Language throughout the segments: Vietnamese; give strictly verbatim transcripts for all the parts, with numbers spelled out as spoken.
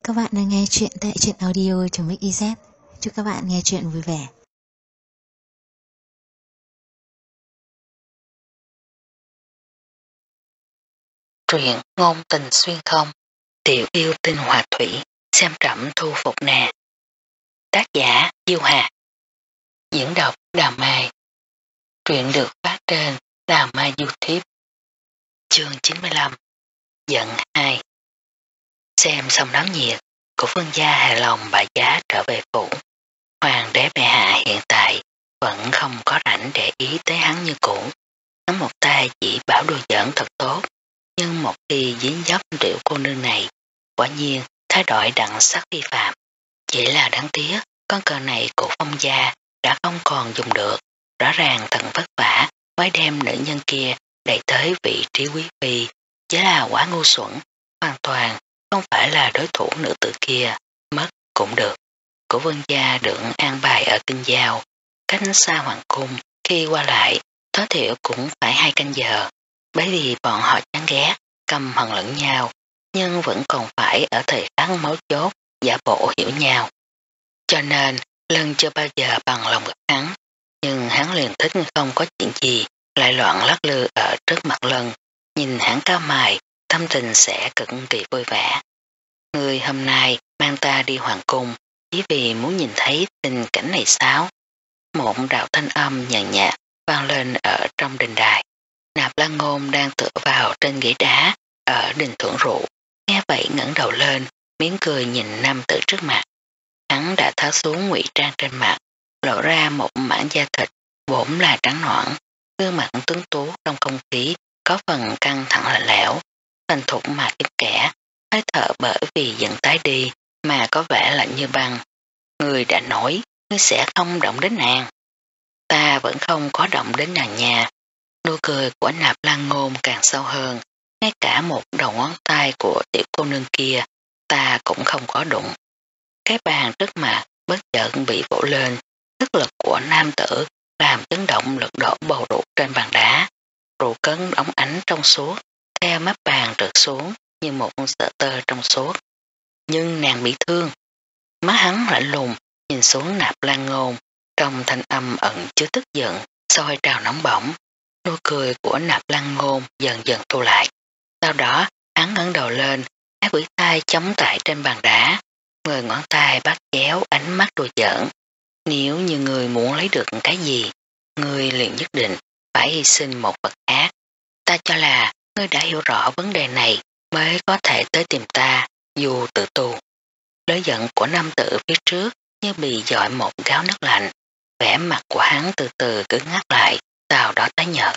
các bạn đang nghe chuyện tại truyện audio.mixyz. Chúc các bạn nghe chuyện vui vẻ. Truyện ngôn tình xuyên không, tiểu yêu tinh hòa thủy, xem trẫm thu phục nè. Tác giả Diêu Hà. Diễn đọc Đào Mai. Truyện được phát trên Đào Mai YouTube. Chương chín mươi lăm. Giận hai. Xem xong náo nhiệt, của vương gia hài lòng bà giá trở về phủ. Hoàng đế bệ hạ hiện tại vẫn không có rảnh để ý tới hắn như cũ. Hắn một tay chỉ bảo đùa giỡn thật tốt, nhưng một khi dính dấp tiểu cô nương này, quả nhiên thay đổi đẳng sắc vi phạm. Chỉ là đáng tiếc, con cờ này của Phong gia đã không còn dùng được. Rõ ràng thần vất vả mới đem nữ nhân kia đẩy tới vị trí quý phi, chỉ là quá ngu xuẩn, hoàn toàn không phải là đối thủ nữ tử kia, mất cũng được. Của vương gia được an bài ở kinh giao, cách xa hoàng cung, khi qua lại tối thiểu cũng phải hai canh giờ, bởi vì bọn họ chán ghét, căm hận lẫn nhau, nhưng vẫn còn phải ở thời khắc mấu chốt giả bộ hiểu nhau. Cho nên Lân chưa bao giờ bằng lòng gặp hắn, nhưng hắn liền thích không có chuyện gì lại loạn lắc lư ở trước mặt Lân, nhìn hắn cao mày, tâm tình sẽ cực kỳ vui vẻ. Người hôm nay mang ta đi hoàng cung chỉ vì muốn nhìn thấy tình cảnh này sao? Một đạo thanh âm nhàn nhạt vang lên ở trong đình đài. Nạp Lan Ngôn đang tựa vào trên ghế đá ở đình thưởng rượu, nghe vậy ngẩng đầu lên, miếng cười nhìn nam tử trước mặt. Hắn đã tháo xuống ngụy trang trên mặt, lộ ra một mảng da thịt vốn là trắng nõn, gương mặt tuấn tú trong không khí có phần căng thẳng lạnh lẽo, thành thục mà kiếp kẻ, hơi thở bởi vì giận tái đi mà có vẻ lạnh như băng. Người đã nói, ngươi sẽ không động đến nàng. Ta vẫn không có động đến nàng nha. Nụ cười của Nạp Lan Ngôn càng sâu hơn, ngay cả một đầu ngón tay của tiểu cô nương kia ta cũng không có đụng. Cái bàn trước mặt bất chợt bị vỗ lên, sức lực của nam tử làm chấn động lực đổ bầu rượu trên bàn đá. Rượu cấn ống ánh trong suốt, theo mép bàn trượt xuống như một sợi tơ trong suốt. Nhưng nàng bị thương. Má hắn lạnh lùng nhìn xuống Nạp Lan Ngôn, trong thanh âm ẩn chứa tức giận, sôi trào nóng bỏng. Nụ cười của Nạp Lan Ngôn dần dần thu lại. Sau đó hắn ngẩng đầu lên, áp quỷ tay chống tại trên bàn đá, người ngón tay bắt chéo ánh mắt đùa giỡn. Nếu như người muốn lấy được cái gì, người liền nhất định phải hy sinh một vật khác. Ta cho là ngươi đã hiểu rõ vấn đề này mới có thể tới tìm ta, dù tự tù. Lời giận của nam tử phía trước như bị dọi một gáo nước lạnh, vẻ mặt của hắn từ từ cứng ngắt lại, sau đó tái nhợt.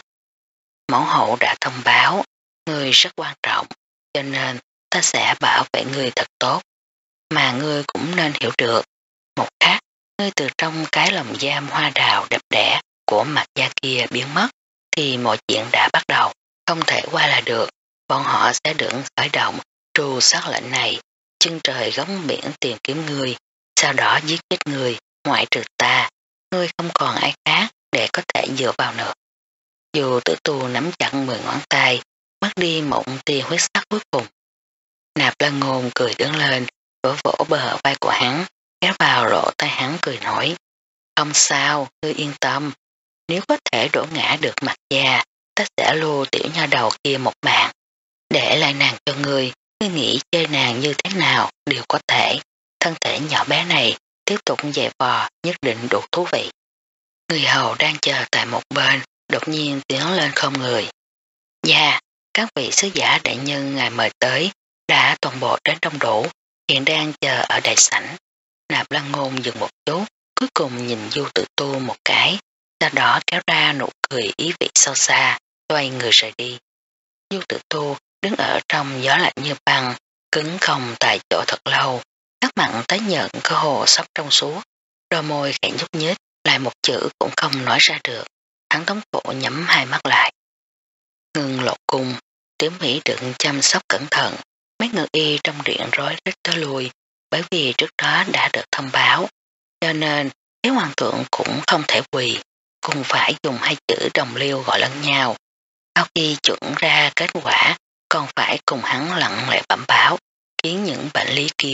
Mẫu hậu đã thông báo, ngươi rất quan trọng, cho nên ta sẽ bảo vệ ngươi thật tốt. Mà ngươi cũng nên hiểu được, một khác, ngươi từ trong cái lồng giam hoa đào đẹp đẽ của mặt da kia biến mất, thì mọi chuyện đã bắt đầu, không thể qua là được. Bọn họ sẽ được khởi động tru sát lệnh này, chân trời góng biển tìm kiếm ngươi, sau đó giết chết ngươi, ngoại trừ ta, ngươi không còn ai khác để có thể dựa vào nữa. Dù tử tu nắm chặt mười ngón tay, mất đi một tia huyết sắc cuối cùng. Nạp Lan Ngôn cười đứng lên, vỗ vỗ bờ vai của hắn, kéo vào lỗ tay hắn cười nói. Không sao, ngươi yên tâm, nếu có thể đổ ngã được mặt già, ta sẽ lưu tiểu nha đầu kia một mạng. Để lại nàng cho ngươi, ngươi nghĩ chơi nàng như thế nào đều có thể. Thân thể nhỏ bé này tiếp tục dày vò nhất định đủ thú vị. Người hầu đang chờ tại một bên, đột nhiên tiến lên không người. Dạ, các vị sứ giả đại nhân ngài mời tới, đã toàn bộ đến đông đủ, hiện đang chờ ở đại sảnh. Nạp Lan Ngôn dừng một chút, cuối cùng nhìn Du Tử Tu một cái, sau đó kéo ra nụ cười ý vị sâu xa, xoay người rời đi. Du Tử Tu đứng ở trong gió lạnh như băng, cứng không tại chỗ thật lâu, sắc mặn tái nhận cơ hồ sắp trong suốt, đôi môi khẽ nhúc nhích, lại một chữ cũng không nói ra được. Hắn thống khổ nhắm hai mắt lại. Ngưng lột cung, Tiểu Mỹ được chăm sóc cẩn thận, mấy ngự y trong điện rối rít tới lui, bởi vì trước đó đã được thông báo, cho nên thiếu hoàng thượng cũng không thể quỳ, cùng phải dùng hai chữ đồng liêu gọi lẫn nhau. Sau khi chuẩn ra kết quả, còn phải cùng hắn lặng lẽ bẩm báo, khiến những bệnh lý kia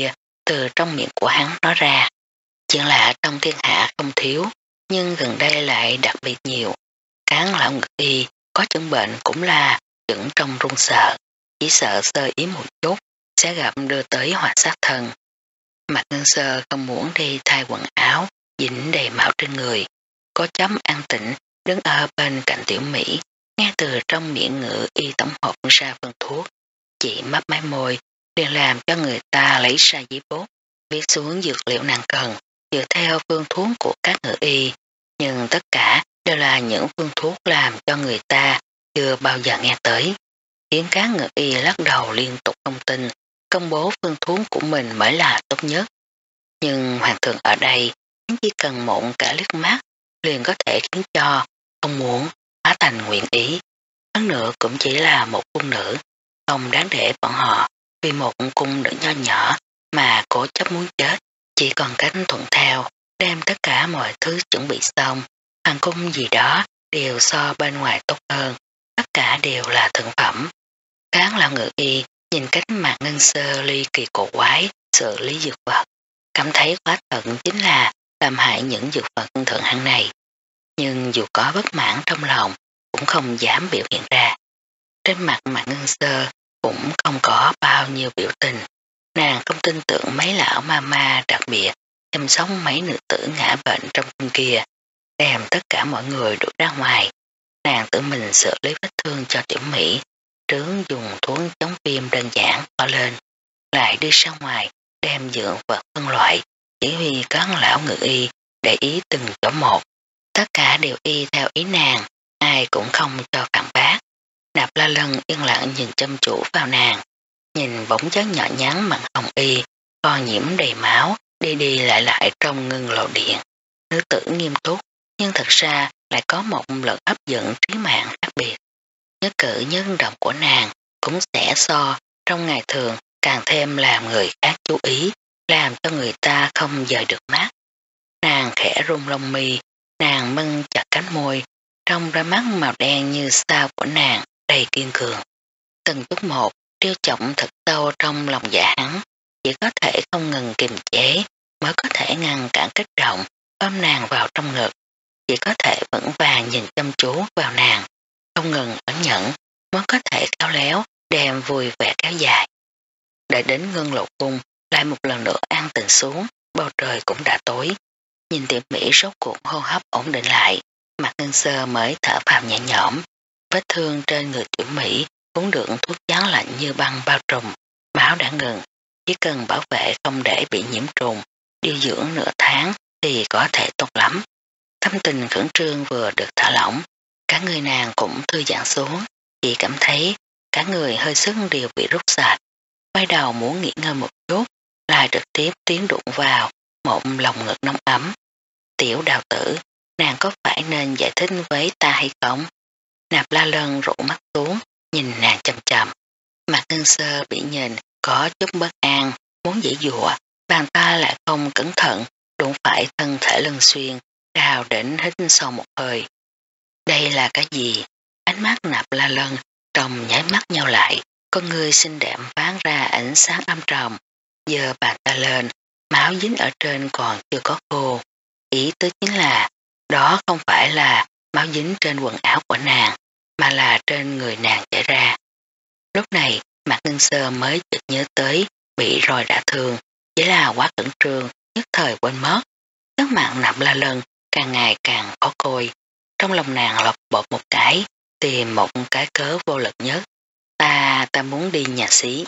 từ trong miệng của hắn nói ra. Chuyện lạ trong thiên hạ không thiếu, nhưng gần đây lại đặc biệt nhiều. Cán lão ngực y có chứng bệnh cũng là chứng trong run sợ, chỉ sợ sơ ý một chút sẽ gặp đưa tới họa sát thân. Mạc Ngân Sơ không muốn đi thay quần áo, dính đầy máu trên người. Có chấm an tĩnh đứng ở bên cạnh Tiểu Mỹ, nghe từ trong miệng ngự y tổng hợp ra phân thuốc. Chị mấp máy môi, liền làm cho người ta lấy ra giấy bút, viết xuống dược liệu nàng cần, dựa theo phương thuốc của các ngự y. Nhưng tất cả đều là những phương thuốc làm cho người ta chưa bao giờ nghe tới. Khiến các ngự y lắc đầu liên tục thông tin, công bố phương thuốc của mình mới là tốt nhất. Nhưng hoàng thượng ở đây, hắn chỉ cần một cả liếc mắt, liền có thể khiến cho không muốn hóa thành nguyện ý. Hơn nữa cũng chỉ là một cung nữ, không đáng để bọn họ vì một cung nữ nho nhỏ mà cố chấp muốn chết, chỉ còn cách thuận theo, đem tất cả mọi thứ chuẩn bị xong. Hoàng cung gì đó đều so bên ngoài tốt hơn, tất cả đều là thượng phẩm. Cán lão ngự y nhìn cách Mạc Ngân Sơ ly kỳ cổ quái xử lý dược vật, cảm thấy quá thận chính là làm hại những dược vật thượng hạng này. Nhưng dù có bất mãn trong lòng cũng không dám biểu hiện ra. Trên mặt Mạc Ngân Sơ cũng không có bao nhiêu biểu tình. Nàng không tin tưởng mấy lão ma ma đặc biệt chăm sóc mấy nữ tử ngã bệnh trong cung kia, đem tất cả mọi người đuổi ra ngoài. Nàng tự mình xử lý vết thương cho Tiểu Mỹ, trướng dùng thuốc chống viêm đơn giản bỏ lên, lại đi ra ngoài đem dược vật phân loại, chỉ huy các lão ngự y để ý từng chỗ một. Tất cả đều y theo ý nàng, ai cũng không cho phản bác. Nạp La Lân yên lặng nhìn chăm chú vào nàng, nhìn bóng dáng nhỏ nhắn mặn hồng y, còn nhiễm đầy máu, đi đi lại lại trong ngưng lộ điện. Nữ tử nghiêm túc, nhưng thật ra lại có một lực hấp dẫn trí mạng khác biệt. Nhất cử nhân động của nàng cũng sẽ so trong ngày thường càng thêm làm người khác chú ý, làm cho người ta không dời được mắt. Nàng khẽ rung lông mi, nàng mân chặt cánh môi, trong đôi mắt màu đen như sao của nàng đầy kiên cường. Từng chút một tiêu trọng thật sâu trong lòng dạ hắn, chỉ có thể không ngừng kiềm chế mới có thể ngăn cản kích động, ôm nàng vào trong ngực, chỉ có thể vững vàng nhìn chăm chú vào nàng, không ngừng ẩn nhẫn mới có thể khéo léo đem vui vẻ kéo dài. Đợi đến ngưng lộ cung lại một lần nữa an tĩnh xuống, bầu trời cũng đã tối. Nhìn Tiểu Mỹ rốt cuộc hô hấp ổn định lại, Mạc Ngân Sơ mới thở phào nhẹ nhõm. Vết thương trên người Tiểu Mỹ cũng được thuốc gián lạnh như băng bao trùm, máu đã ngừng, chỉ cần bảo vệ không để bị nhiễm trùng, điều dưỡng nửa tháng thì có thể tốt lắm. Tâm tình khẩn trương vừa được thả lỏng, cả người nàng cũng thư giãn xuống, chỉ cảm thấy cả người hơi sức đều bị rút sạch. Quay đầu muốn nghỉ ngơi một chút, lại trực tiếp tiến đụng vào một lòng ngực nóng ấm. Tiểu đào tử, nàng có phải nên giải thích với ta hay không? Nạp La Lân rủ mắt xuống, nhìn nàng chầm chầm. Mạc Ngân Sơ bị nhìn có chút bất an, muốn dễ dụa, bàn tay lại không cẩn thận, đụng phải thân thể Lân Xuyên, đào đến hít sâu một hơi. Đây là cái gì? Ánh mắt Nạp La Lân trong nháy mắt nhau lại, con người xinh đẹp phán ra ánh sáng âm trầm. Giờ bàn tay lên, máu dính ở trên còn chưa có khô. Ý tứ chính là đó không phải là máu dính trên quần áo của nàng, mà là trên người nàng chảy ra. Lúc này Mạc Ngân Sơ mới chợt nhớ tới bị roi đã thương, chỉ là quá khẩn trương, nhất thời quên mất. Các mạng Nạp La Lân càng ngày càng khó coi. Trong lòng nàng lọc bột một cái, tìm một cái cớ vô lực nhất. Ta, ta muốn đi nhà xí.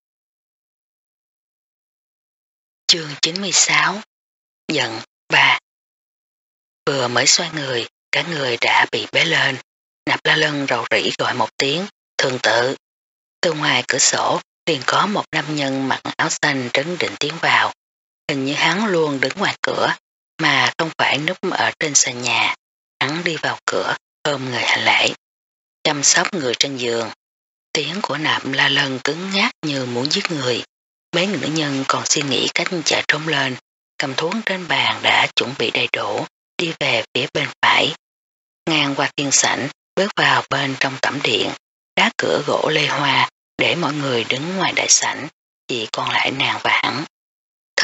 Chương chín mươi sáu Giận ba. Vừa mới xoay người, cả người đã bị bế lên. Nạp La Lân rầu rĩ gọi một tiếng, thường tự. Từ ngoài cửa sổ liền có một nam nhân mặc áo xanh trấn định tiến vào. Hình như hắn luôn đứng ngoài cửa, mà không phải núp ở trên sàn nhà. Hắn đi vào cửa, ôm người hành lễ, chăm sóc người trên giường. Tiếng của Nạp La Lân cứng ngắc như muốn giết người. Mấy nữ nhân còn suy nghĩ cách chạy trốn lên, cầm thuốc trên bàn đã chuẩn bị đầy đủ, đi về phía bên phải. Ngang qua thiên sảnh, bước vào bên trong tẩm điện, đá cửa gỗ lê hoa để mọi người đứng ngoài đại sảnh, chỉ còn lại nàng và hắn.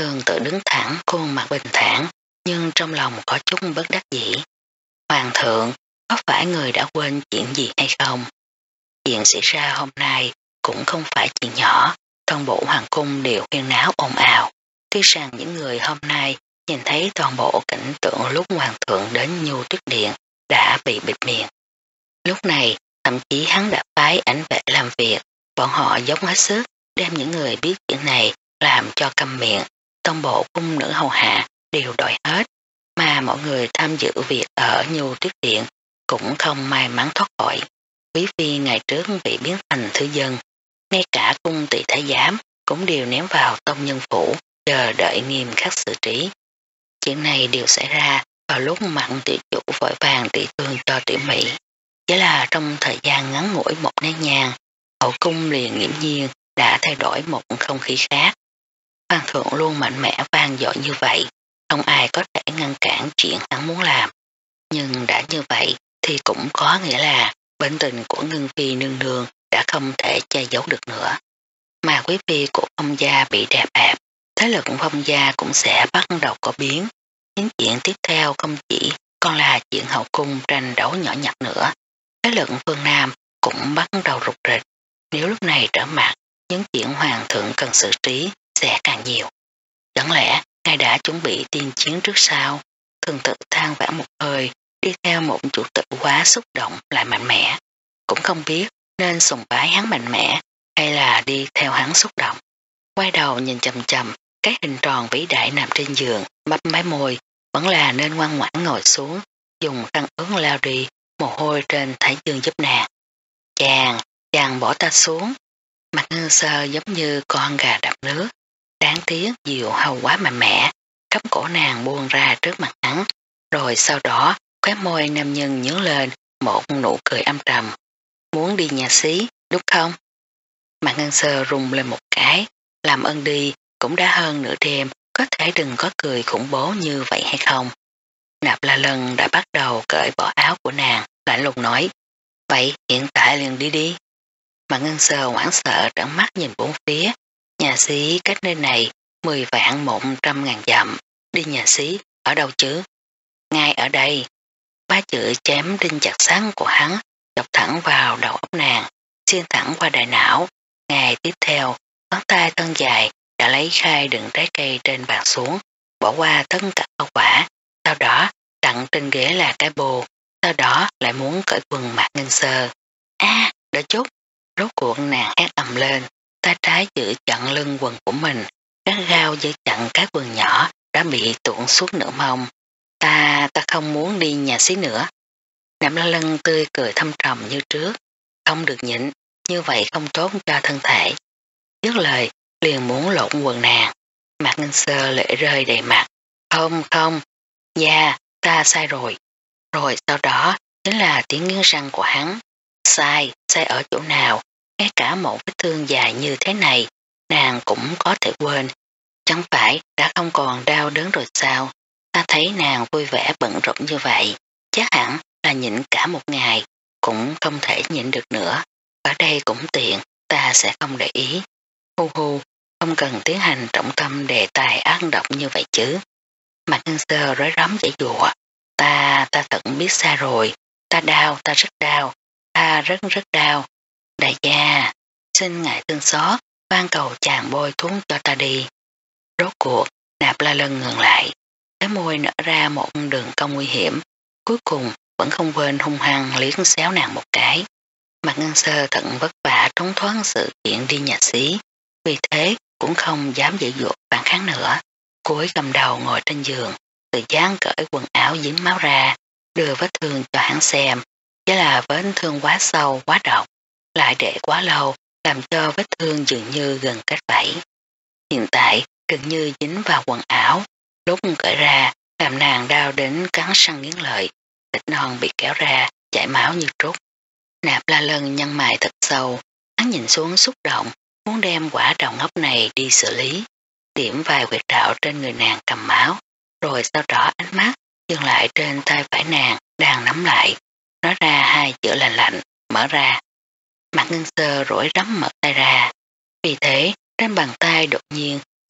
Thường tự đứng thẳng, khuôn mặt bình thản, nhưng trong lòng có chút bất đắc dĩ. Hoàng thượng, có phải người đã quên chuyện gì hay không? Chuyện xảy ra hôm nay cũng không phải chuyện nhỏ, toàn bộ hoàng cung đều huyên náo ồn ào. Tuy rằng những người hôm nay nhìn thấy toàn bộ cảnh tượng lúc hoàng thượng đến Nhu Tuyết Điện đã bị bịt miệng. Lúc này, thậm chí hắn đã phái ảnh vệ làm việc, bọn họ dốc hết sức đem những người biết chuyện này làm cho câm miệng. Toàn bộ cung nữ hầu hạ đều đổi hết, mà mọi người tham dự việc ở Nhu Tuyết Điện cũng không may mắn thoát khỏi. Quý phi ngày trước bị biến thành thư dân, ngay cả cung tỷ thái giám cũng đều ném vào tông nhân phủ, chờ đợi nghiêm khắc xử trí. Chuyện này đều xảy ra vào lúc Mặn tiểu chủ vội vàng trị thương cho Tiểu Mỹ. Chỉ là trong thời gian ngắn ngủi một nén nhang, hậu cung liền nghiễm nhiên đã thay đổi một không khí khác. Hoàng thượng luôn mạnh mẽ vang dội như vậy, không ai có thể ngăn cản chuyện hắn muốn làm. Nhưng đã như vậy thì cũng có nghĩa là bệnh tình của Ngân Phi nương nương đã không thể che giấu được nữa. Mà quý phi của Phong gia bị đè bẹp, thế lực Phong gia cũng sẽ bắt đầu có biến. Những chuyện tiếp theo không chỉ còn là chuyện hậu cung tranh đấu nhỏ nhặt nữa. Thế lực phương Nam cũng bắt đầu rụt rịch. Nếu lúc này trở mặt, những chuyện hoàng thượng cần xử trí sẽ càng nhiều. Chẳng lẽ ngài đã chuẩn bị tiên chiến trước sau? Thường tự than vãn một hơi, đi theo một chủ tử quá xúc động lại mạnh mẽ. Cũng không biết nên sùng bái hắn mạnh mẽ hay là đi theo hắn xúc động. Quay đầu nhìn chầm chầm cái hình tròn vĩ đại nằm trên giường, mấp máy môi, vẫn là nên ngoan ngoãn ngồi xuống, dùng khăn ướt lao đi mồ hôi trên thái dương giúp nàng. Chàng, chàng bỏ ta xuống. Mặt Ngân Sơ giống như con gà đập nước, đáng tiếc diệu hầu quá mạnh mẽ, cắm cổ nàng buông ra trước mặt hắn, rồi sau đó khóe môi nam nhân nhướng lên một nụ cười âm trầm. Muốn đi nhà xí, đúng không? Mặt Ngân Sơ rung lên một cái, làm ơn đi, cũng đã hơn nửa đêm, có thể đừng có cười khủng bố như vậy hay không? Nạp La Lân đã bắt đầu cởi bỏ áo của nàng, lạnh lùng nói, vậy hiện tại liền đi đi. Mặt Ngân Sơ hoảng sợ trợn mắt nhìn bốn phía, nhà xí cách nơi này mười vạn một trăm ngàn dặm, đi nhà xí ở đâu chứ? Ngay ở đây. Ba chữ chém đinh chặt sắn của hắn chọc thẳng vào đầu óc nàng, xuyên thẳng qua đại não. Ngày tiếp theo, ngón tay thân dài đã lấy khai đựng trái cây trên bàn xuống, bỏ qua tất cả hậu quả, sau đó đặt trên ghế là cái bồ, sau đó lại muốn cởi quần Mạc Ngân Sơ. A, à, đợi chút. Rốt cuộc nàng hét ầm lên, tay trái giữ chặn lưng quần của mình, gắt gao giữ chặn cái quần nhỏ đã bị tuột suốt nửa mông. Ta, ta không muốn đi nhà xí nữa. Nạp La Lân tươi cười thâm trầm như trước, không được nhịn, như vậy không tốt cho thân thể. Dứt lời, liền muốn lộn quần nàng. Mạc Ngân Sơ lệ rơi đầy mặt. Không, không, dạ, ta sai rồi. Rồi sau đó chính là tiếng nghiến răng của hắn. Sai, sai ở chỗ nào? Ngay cả một vết thương dài như thế này, nàng cũng có thể quên. Chẳng phải đã không còn đau đớn rồi sao? Ta thấy nàng vui vẻ bận rộn như vậy, chắc hẳn là nhịn cả một ngày, cũng không thể nhịn được nữa. Ở đây cũng tiện, ta sẽ không để ý. Hu hu, không cần tiến hành trọng tâm đề tài ác độc như vậy chứ. Mạc Ngân Sơ rối rắm giải dụa. Ta, ta tận biết sai rồi, ta đau, ta rất đau, ta rất rất đau. Đại gia, xin ngại thương xót, van cầu chàng bôi thuốc cho ta đi. Rốt cuộc, Nạp La Lân ngừng lại, cái môi nở ra một đường cong nguy hiểm, cuối cùng vẫn không quên hung hăng liếc xéo nàng một cái. Mạc Ngân Sơ thận vất vả trốn thoát sự kiện đi nhà xí, vì thế cũng không dám dễ dụa phản kháng nữa. Cúi gầm đầu ngồi trên giường, tự dáng cởi quần áo dính máu ra, đưa vết thương cho hắn xem, chỉ là vết thương quá sâu, quá độc, lại để quá lâu, làm cho vết thương dường như gần kết vảy. Hiện tại gần như dính vào quần áo, lúc cởi ra làm nàng đau đến cắn răng nghiến lợi, thịt non bị kéo ra, chảy máu như trút. Nạp La Lân nhăn mày thật sâu, hắn nhìn xuống xúc động, muốn đem quả đầu ngốc này đi xử lý, điểm vài huyệt đạo trên người nàng cầm máu, rồi sau đó ánh mắt dừng lại trên tay phải nàng đang nắm lại, nói ra hai chữ lạnh lạnh, mở ra. Mạc Ngân Sơ rủi rắm mở tay ra, vì thế trên bàn tay đột nhiên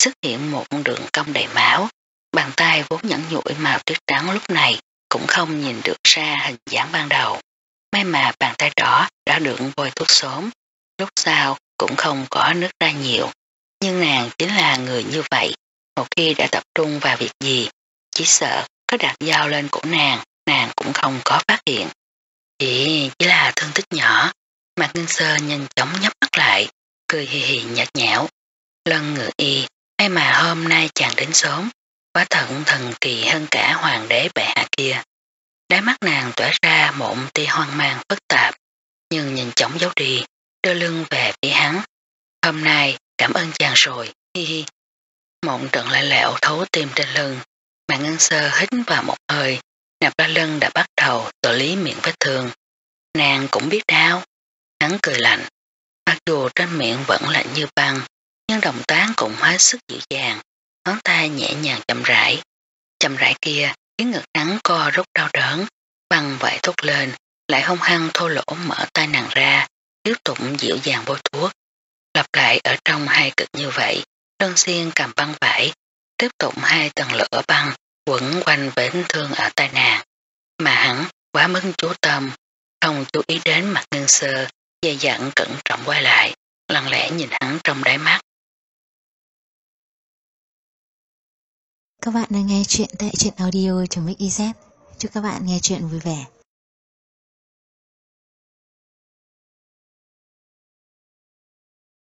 xuất hiện một đường cong đầy máu, bàn tay vốn nhẵn nhụi màu tuyết trắng lúc này cũng không nhìn được ra hình dáng ban đầu. May mà bàn tay đỏ đã được bôi thuốc xốm, lúc sau cũng không có nước ra nhiều. Nhưng nàng chính là người như vậy, một khi đã tập trung vào việc gì, chỉ sợ có đặt dao lên cổ nàng, nàng cũng không có phát hiện. Chỉ, chỉ là thương tích nhỏ. Mạc Ngân Sơ nhanh chóng nhắm mắt lại, cười hì hì nhạt nhẽo. Lân Ngự Y, hay mà hôm nay chàng đến sớm, quá thận thần kỳ hơn cả hoàng đế bệ hạ kia. Đáy mắt nàng tỏa ra một tia hoang mang phức tạp, nhưng nhanh chóng giấu đi, đưa lưng về phía hắn. Hôm nay cảm ơn chàng rồi, hi hi. Mộng trận lại lẹo thấu tim trên lưng. Mạc Ngân Sơ hít vào một hơi, Nạp La Lân đã bắt đầu xử lý miệng vết thương. Nàng cũng biết đau. Hắn cười lạnh, mặc dù trên miệng vẫn lạnh như băng, nhưng động tác cũng hết sức dịu dàng, ngón tay nhẹ nhàng chậm rãi. Chậm rãi kia khiến ngực hắn co rút đau đớn, băng vải thúc lên, lại hung hăng thô lỗ mở tay nàng ra, tiếp tục dịu dàng bôi thuốc. Lặp lại ở trong hai cực như vậy, đơn xiên cầm băng vải, tiếp tục hai tầng lửa băng quẩn quanh vết thương ở tay nàng. Mà hắn quá mức chú tâm, không chú ý đến Mạc Ngân Sơ, dè dặn cẩn trọng quay lại, lặng lẽ nhìn hắn trong đáy mắt. Các bạn đang nghe chuyện tại truyện audio.mixyz. Chúc các bạn nghe chuyện vui vẻ.